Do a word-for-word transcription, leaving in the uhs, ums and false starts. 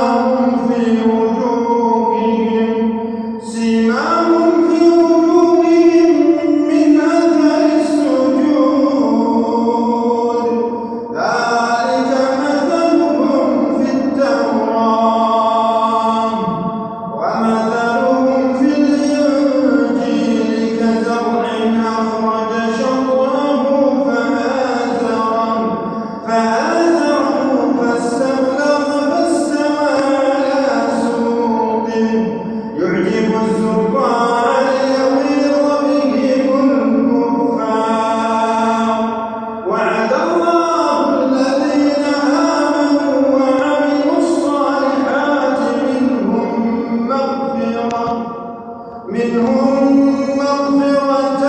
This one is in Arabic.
سيماهم في وجوههم سيماهم في وجوههم من أثر السجود ذلك مثلهم في التوراة ومثلهم في الإنجيل كزرع أخرج شطأه فآزره فآزره فاستغلظ فاستوى على سوقه يعجب الزرقاء ليغيظ بهم الكفار وعد الله الذين آمنوا وعملوا الصالحات منهم مغفرة منهم مغفرة